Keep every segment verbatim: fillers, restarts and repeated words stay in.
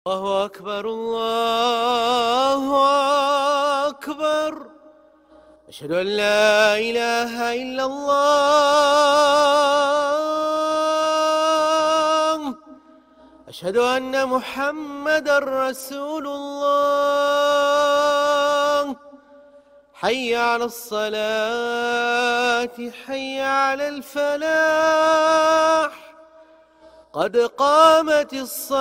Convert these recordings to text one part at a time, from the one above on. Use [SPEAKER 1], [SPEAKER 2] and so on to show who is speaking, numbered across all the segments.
[SPEAKER 1] الله أكبر الله أكبر. أشهد أن لا إله إلا الله. أشهد أن محمدًا رسول الله. حي على الصلاة حي على الفلاح. قد قامت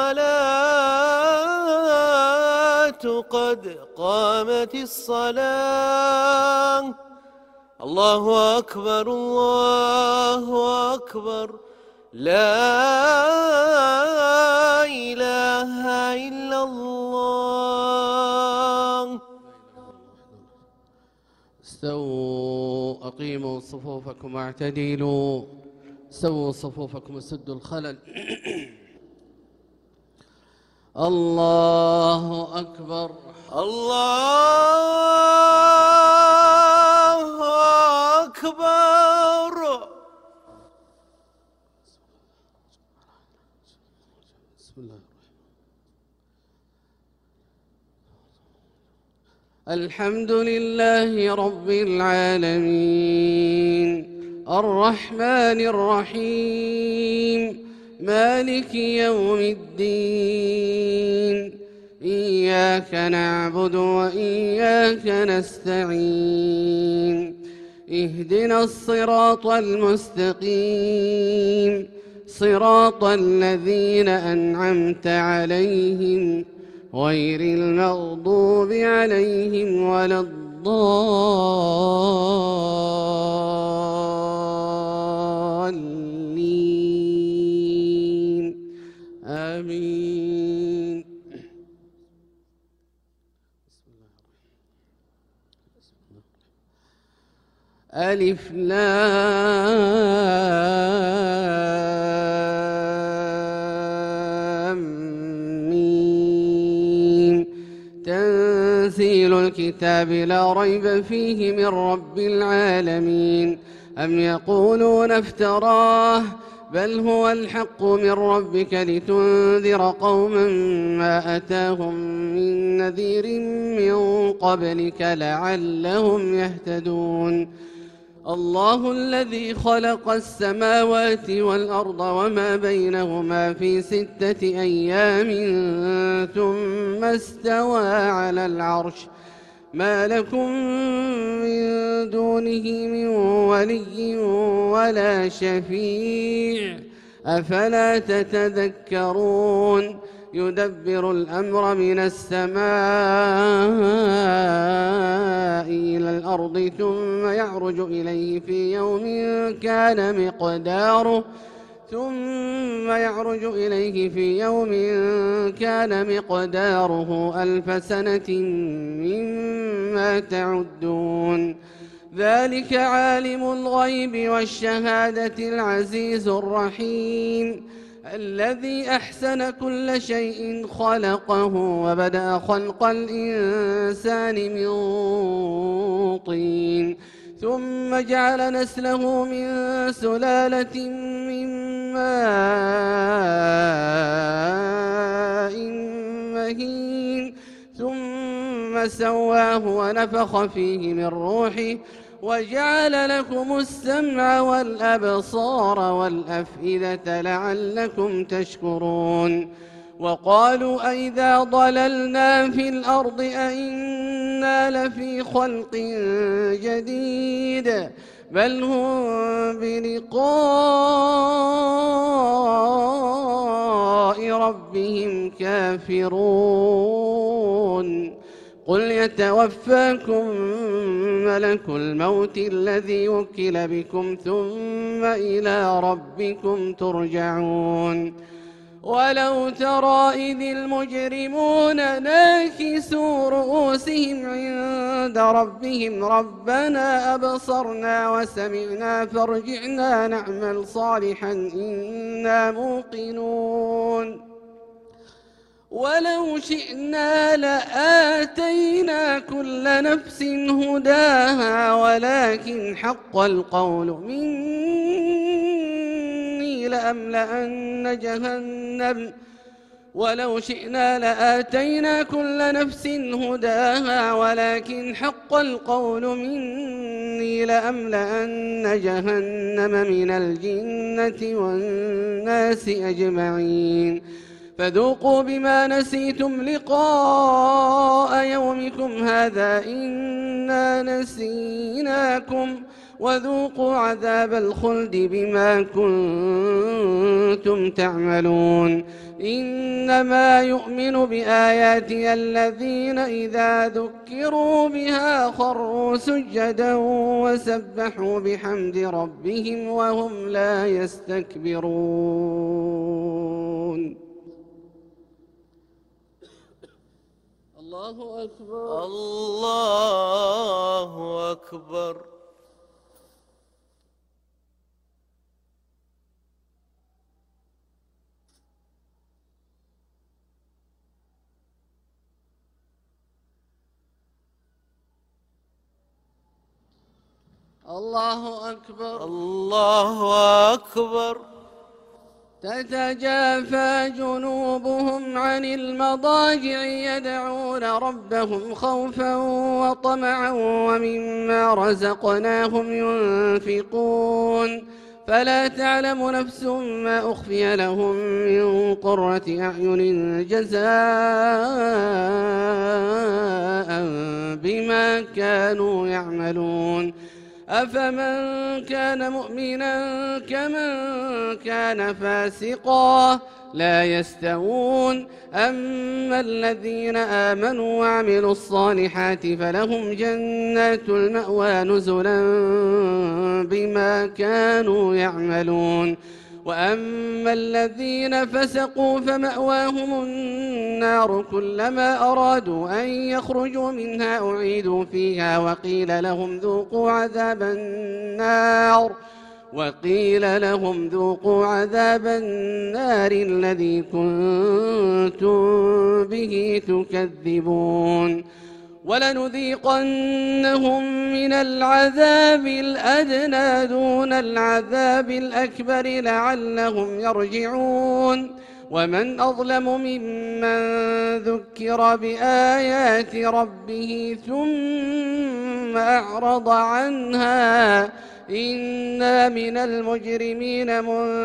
[SPEAKER 1] الصلاة قد قامت الصلاة. الله أكبر الله أكبر. لا إله إلا الله.
[SPEAKER 2] استووا أقيموا صفوفكم واعتدلوا. سووا صفوفكم وسدوا الخلل. الله أكبر
[SPEAKER 1] الله أكبر.
[SPEAKER 2] بسم الله الحمد لله رب العالمين الرحمن الرحيم مالك يوم الدين. إياك نعبد وإياك نستعين. اهدنا الصراط المستقيم صراط الذين أنعمت عليهم غير المغضوب عليهم ولا الضالين. آمين. ألف لام ميم. تنزيل الكتاب لا ريب فيه من رب العالمين. أم يقولون افتراه بل هو الحق من ربك لتنذر قوما ما أتاهم من نذير من قبلك لعلهم يهتدون. الله الذي خلق السماوات والأرض وما بينهما في ستة أيام ثم استوى على العرش. ما لكم من دونه من ولي ولا شفيع أفلا تتذكرون. يدبر الأمر من السماء إلى الأرض ثم يعرج إليه في يوم كان مقداره ثم يعرج إليه في يوم كان مقداره ألف سنة مما تعدون. ذلك عالم الغيب والشهادة العزيز الرحيم الذي أحسن كل شيء خلقه وبدأ خلق الإنسان من طين ثم جعل نسله من سلالة من ماء مهين ثم سواه ونفخ فيه من روحه وجعل لكم السمع والأبصار والأفئدة لعلكم تشكرون. وقالوا أئذا ضللنا في الأرض أئنا لفي خلق جديد بل هم بلقاء ربهم كافرون. قل يتوفاكم ملك الموت الذي وكل بكم ثم إلى ربكم ترجعون. ولو ترى إذ المجرمون ناكسوا رؤوسهم عند ربهم ربنا أبصرنا وسمعنا فارجعنا نعمل صالحا إنا موقنون. ولو شئنا لآتينا كل نفس هداها ولكن حق القول مني لأملأن جهنم ولو شئنا لآتينا كل نفس هداها ولكن حق القول مني لأملأن جهنم من الجنة والناس أجمعين فذوقوا بما نسيتم لقاء يومكم هذا إنا نسيناكم وذوقوا عذاب الخلد بما كنتم تعملون إنما يؤمن بآياتي الذين إذا ذكروا بها خروا سجدا وسبحوا بحمد ربهم وهم لا يستكبرون. الله أكبر.
[SPEAKER 1] الله أكبر.
[SPEAKER 2] الله أكبر.
[SPEAKER 1] الله أكبر.
[SPEAKER 2] تتجافى جنوبهم عن المضاجع يدعون ربهم خوفا وطمعا ومما رزقناهم ينفقون فلا تعلم نفس ما أخفي لهم من قرة أعين جزاء بما كانوا يعملون أفمن كان مؤمنا كمن كان فاسقا لا يستوون أما الذين آمنوا وعملوا الصالحات فلهم جنات المأوى نزلا بما كانوا يعملون وأما الذين فسقوا فمأواهم النار كلما أرادوا أن يخرجوا منها أعيدوا فيها وقيل لهم ذوقوا عذاب النار وقيل لهم ذوقوا عذاب النار الذي كنتم به تكذبون ولنذيقنهم من العذاب الأدنى دون العذاب الأكبر لعلهم يرجعون ومن أظلم ممن ذكر بآيات ربه ثم أعرض عنها إنا من المجرمين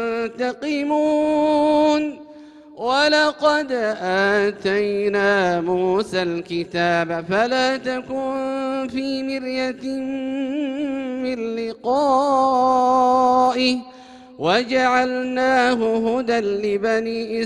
[SPEAKER 2] منتقمون ولقد آتينا موسى الكتاب فلا تكن في مرية من لقائه وجعلناه هدى لبني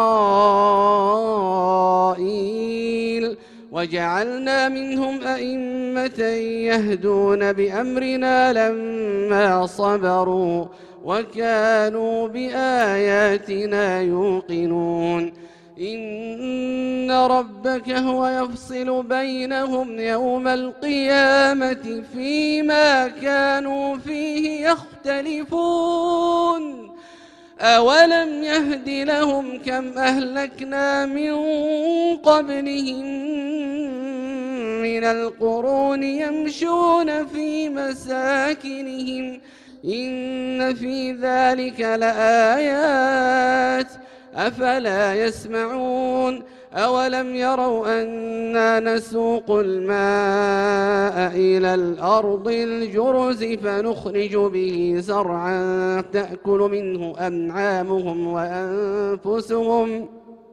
[SPEAKER 2] إسرائيل وجعلنا منهم أئمة يهدون بأمرنا لما صبروا وكانوا بآياتنا يوقنون إن ربك هو يفصل بينهم يوم القيامة فيما كانوا فيه يختلفون أولم يهد لهم كم أهلكنا من قبلهم من القرون يمشون في مساكنهم إن في ذلك لآيات أفلا يسمعون أولم يروا أنا نسوق الماء إلى الأرض الجرز فنخرج به زرعا تأكل منه أنعامهم وأنفسهم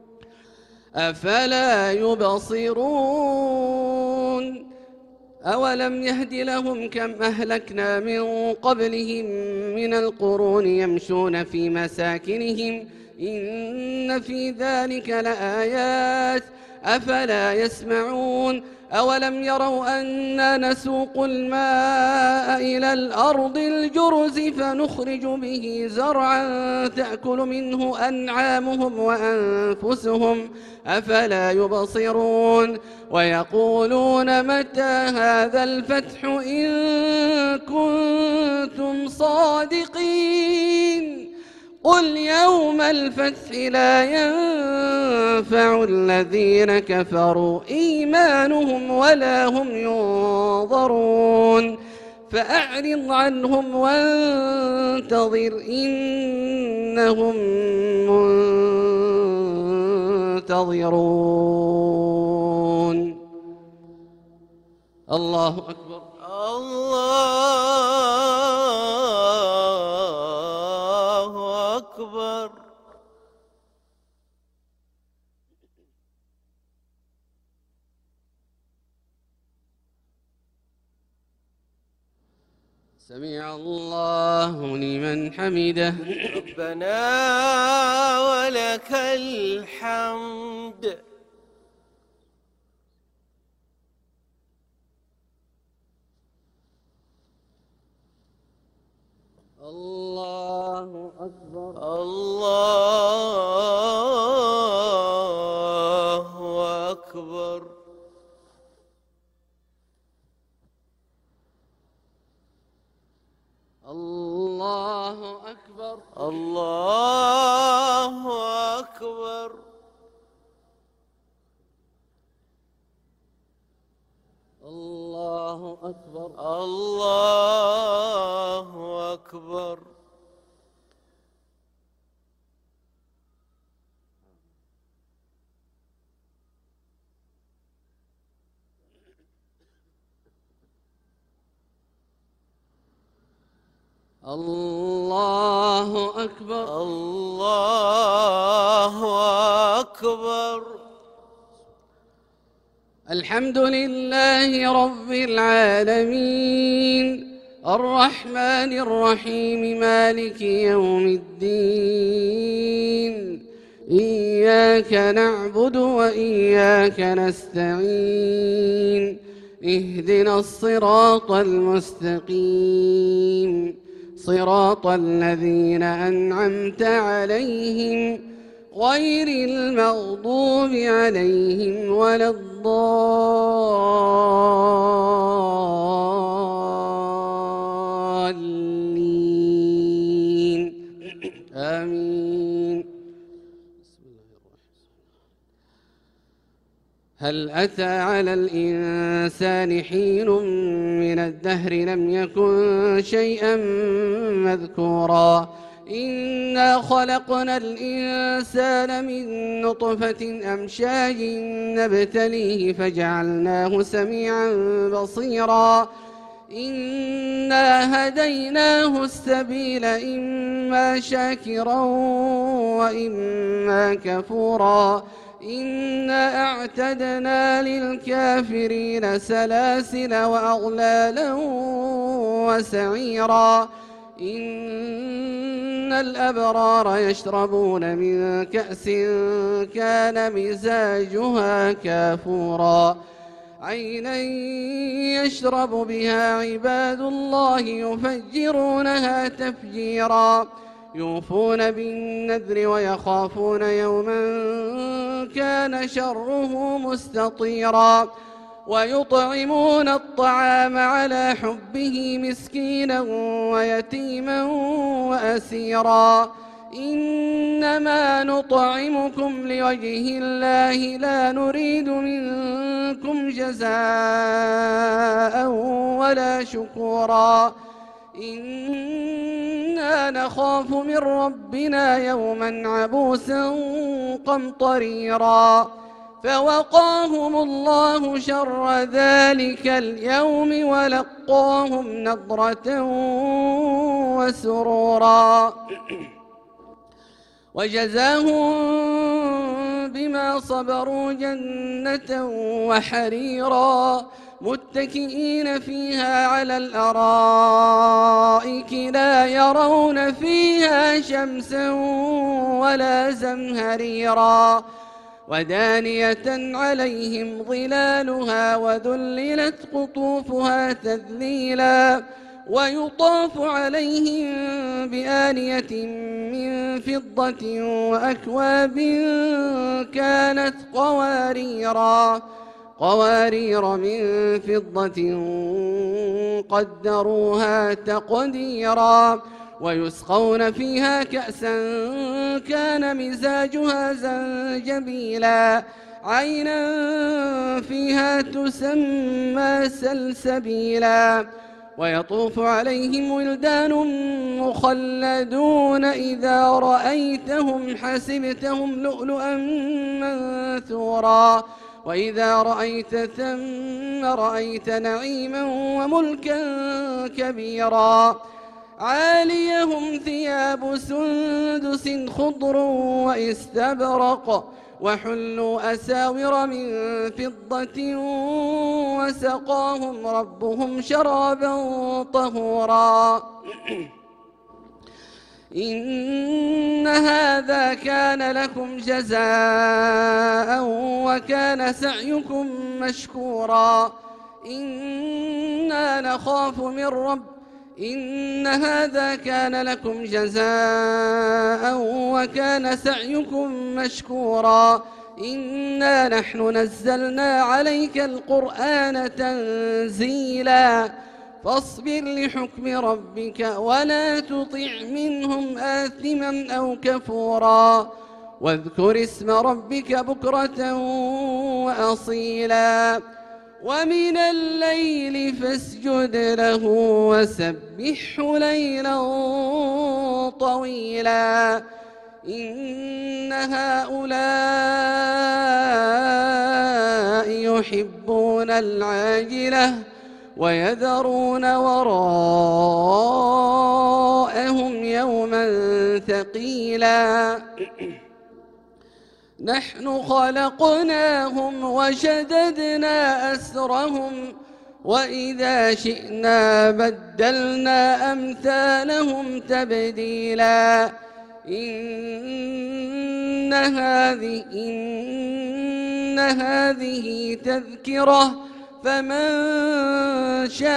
[SPEAKER 2] أفلا يبصرون أولم يهد لهم كم أهلكنا من قبلهم من القرون يمشون في مساكنهم إن في ذلك لآيات أفلا يسمعون أولم يروا أنا نسوق الماء إلى الأرض الجرز فنخرج به زرعا تأكل منه أنعامهم وأنفسهم أفلا يبصرون ويقولون متى هذا الفتح إن كنتم صادقين قل يوم الفتح لا ينفع الذين كفروا إيمانهم ولا هم ينظرون فأعرض عنهم وانتظر إنهم ينتظرون. الله أكبر.
[SPEAKER 1] الله أكبر.
[SPEAKER 2] سمع الله لمن حمده.
[SPEAKER 1] ربنا ولك الحمد.
[SPEAKER 2] الله أكبر.
[SPEAKER 1] الله أكبر.
[SPEAKER 2] الله أكبر.
[SPEAKER 1] الله أكبر.
[SPEAKER 2] الله أكبر.
[SPEAKER 1] الله أكبر.
[SPEAKER 2] الله أكبر.
[SPEAKER 1] الله أكبر.
[SPEAKER 2] الحمد لله رب العالمين الرحمن الرحيم مالك يوم الدين إياك نعبد وإياك نستعين اهدنا الصراط المستقيم صراط الذين أنعمت عليهم غير المغضوب عليهم ولا الضالين آمين. هل أتى على الإنسان حين من الدهر لم يكن شيئا مذكورا إنا خلقنا الإنسان من نطفة أمشاج نبتليه فجعلناه سميعا بصيرا إنا هديناه السبيل إما شاكرا وإما كفورا إنا أعتدنا للكافرين سلاسل وأغلالا وسعيرا إن الأبرار يشربون من كأس كان مزاجها كافورا عينا يشرب بها عباد الله يفجرونها تفجيرا يوفون بالنذر ويخافون يوما كان شره مستطيرا ويطعمون الطعام على حبه مسكينا ويتيما وأسيرا إنما نطعمكم لوجه الله لا نريد منكم جزاء ولا شكورا إنا نخاف من ربنا يوما عبوسا قمطريرا فوقاهم الله شر ذلك اليوم ولقاهم نضرة وسرورا وجزاهم بما صبروا جنة وحريرا متكئين فيها على الأرائك لا يرون فيها شمسا ولا زمهريرا ودانية عليهم ظلالها وذللت قطوفها تذليلا ويطاف عليهم بآنية من فضة وأكواب كانت قواريرا قوارير من فضة قدروها تقديرا ويسقون فيها كأسا كان مزاجها زنجبيلا عينا فيها تسمى سلسبيلا ويطوف عليهم ولدان مخلدون إذا رأيتهم حسبتهم لؤلؤا منثورا وإذا رأيت ثم رأيت نعيما وملكا كبيرا عاليهم ثياب سندس خضر واستبرق وحلوا أساور من فضة وسقاهم ربهم شرابا طهورا إن هذا كان لكم جزاء وكان سعيكم مشكورا إنا نخاف من رب إن هذا كان لكم جزاء وكان سعيكم مشكورا إنا نحن نزلنا عليك القرآن تنزيلا فاصبر لحكم ربك ولا تطع منهم آثما أو كفورا واذكر اسم ربك بكرة وأصيلا ومن الليل فاسجد له وسبحه ليلا طويلا إن هؤلاء يحبون العاجلة ويذرون وراءهم يوما ثقيلا نحن خلقناهم وشددنا أسرهم وإذا شئنا بدلنا أمثالهم تبديلا إن هذه إن هذه تذكرة فمن شاء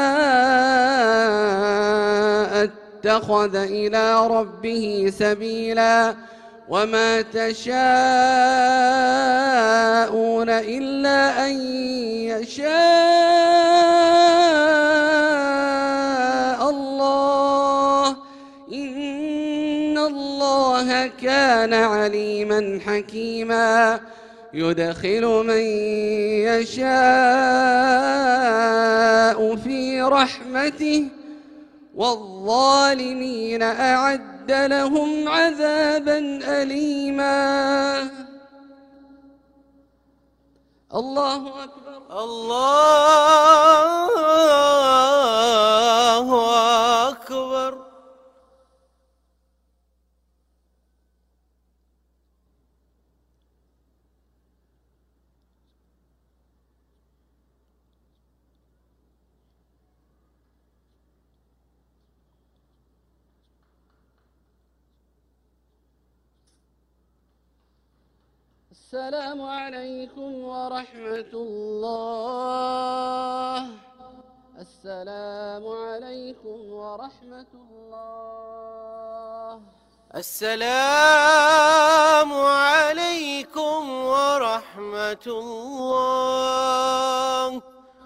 [SPEAKER 2] اتخذ إلى ربه سبيلا وما تشاءون إلا أن يشاء الله إن الله كان عليما حكيما يدخل من يشاء في رحمته والظالمين أعد لهم عذابا أليما الله أكبر
[SPEAKER 1] الله أكبر
[SPEAKER 2] السلام عليكم ورحمة الله السلام عليكم ورحمة الله
[SPEAKER 1] السلام عليكم ورحمة الله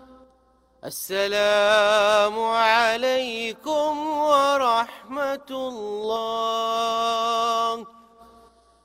[SPEAKER 1] السلام عليكم ورحمة الله